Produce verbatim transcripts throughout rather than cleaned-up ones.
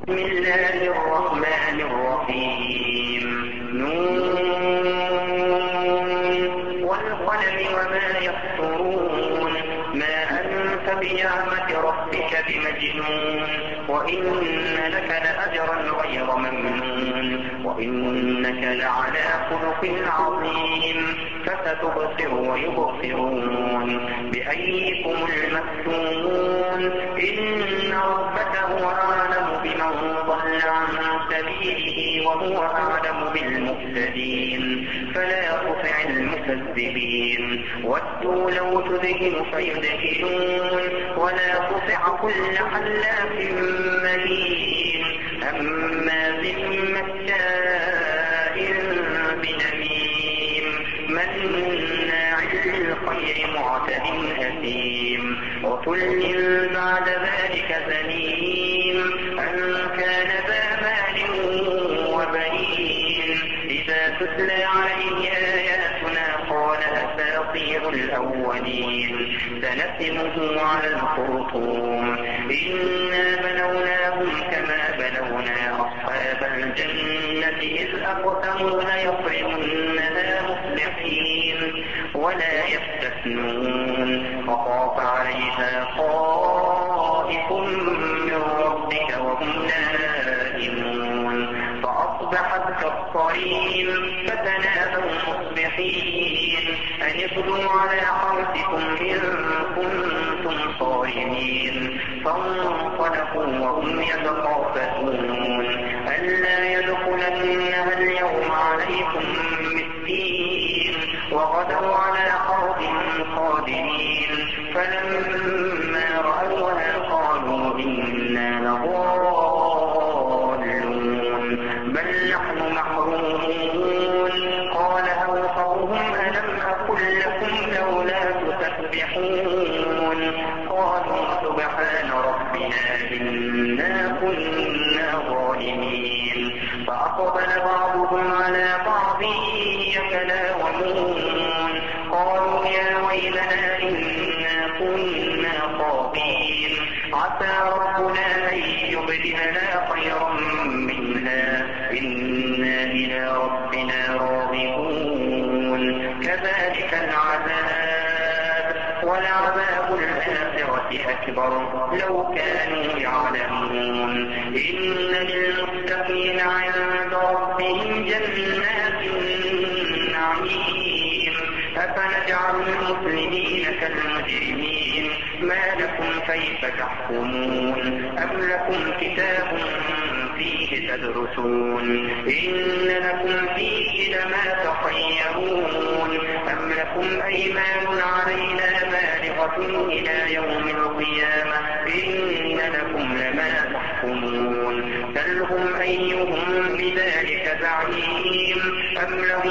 بسم الله الرحمن الرحيم نون والقلم وما يسطرون ما أنت بنعمة ربك بمجنون وإن لك لأجرا غير ممنون وإنك لعلى خلق عظيم فستبصر ويبصرون بأيكم المفتون إن ربك هو أعلم بمن ضل عن سبيله وهو أعلم بالمهتدين فلا تطع المكذبين ودوا لو تدهن فيدهنون ولا تطع كل حلاف مهين هماز مشاء بنميم مناع للخير معتد أثيم عتل بعد ذلك زنيم أن كان ذا مال وبنين إذا تتلى عليه آياتنا قال أساطير الأولين سنسمه على الخرطوم إنا بلوناهم كما بلونا أصحاب الجنة إذ أقسموا ليصرمنها مصبحين ولا يستثنون وطاف عليها طائف من ربك وهم نائمون فأصبحت كالصريم فتنادوا مصبحين أن اغدوا على حرثكم إن كنتم صارمين فانطلقوا وهم يتخافتون ألا يدخلنها اليوم عليكم مسكين وغدوا على حرد قادرين فلما رأوها قالوا إنا لضالون بل نحن محرومون قال أوصوهم ألم أقل لكم لولا تسبحون قالوا سبحان ربنا إنا كنا ظالمين فأقبل بعضهم على بعض يتلاومون قالوا يا ويلنا إنا كنا طاغين عسى ربنا أن يبدلنا خيرا منها إنا إلى ربنا راغبون كذلك العذاب ولعذاب الآخرة أكبر لو كانوا يعلمون إن للمتقين عند ربهم جنات النعيم أفنجعل المسلمين كالمجرمين ما لكم كيف تحكمون أم لكم كتاب فيه تدرسون إن لكم فيه لما تخيرون أم لكم أيمان علينا بالغة إلى يوم القيامة إن لكم لما تحكمون سلهم أيهم بذلك زعيم أم لهم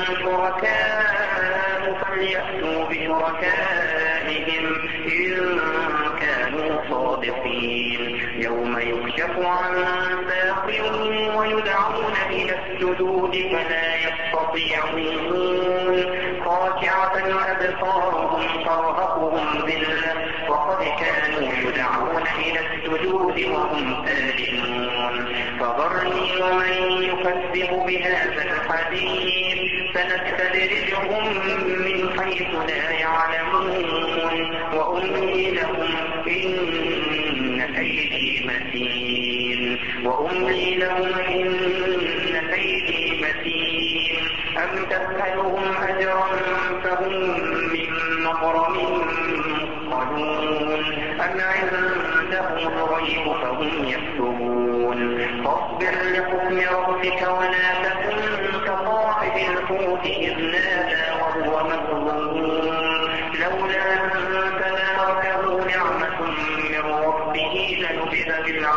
شركاء فليأتوا بشركائهم إن كانوا صادقين يوم يكشف عن ساق ويدعون إلى السجود فلا يستطيعون خاشعة أبصارهم ترهقهم ذلة وقد كانوا يدعون إلى السجود وهم سالمون فذرني ومن يكذب بهذا الحديث سنستدرجهم من حيث لا يعلمون وأملي لهم إن كيدي متين وأملي لهم إن كيدي متين أم تسألهم أجرا فهم من مغرم مثقلون أم عندهم الغيب فهم يكتبون فاصبر لحكم ربك ولا تكن كصاحب الحوت إذ نادى وهو مظلوم لولا أن تداركه نعمة من ربه لنبذ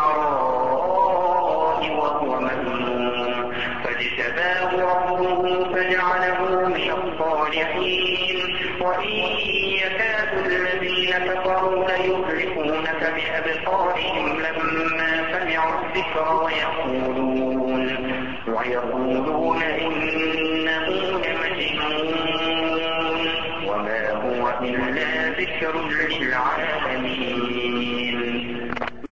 بالعراء وهو مذموم فاجتباه ربه فجعله من الصالحين وإن يكاد الذين كفروا ليزلقونك بأبصارهم لما سمعوا الذكر ويقولون ويقولون إنه لمجنون وما هو إلا ذكر للعالمين.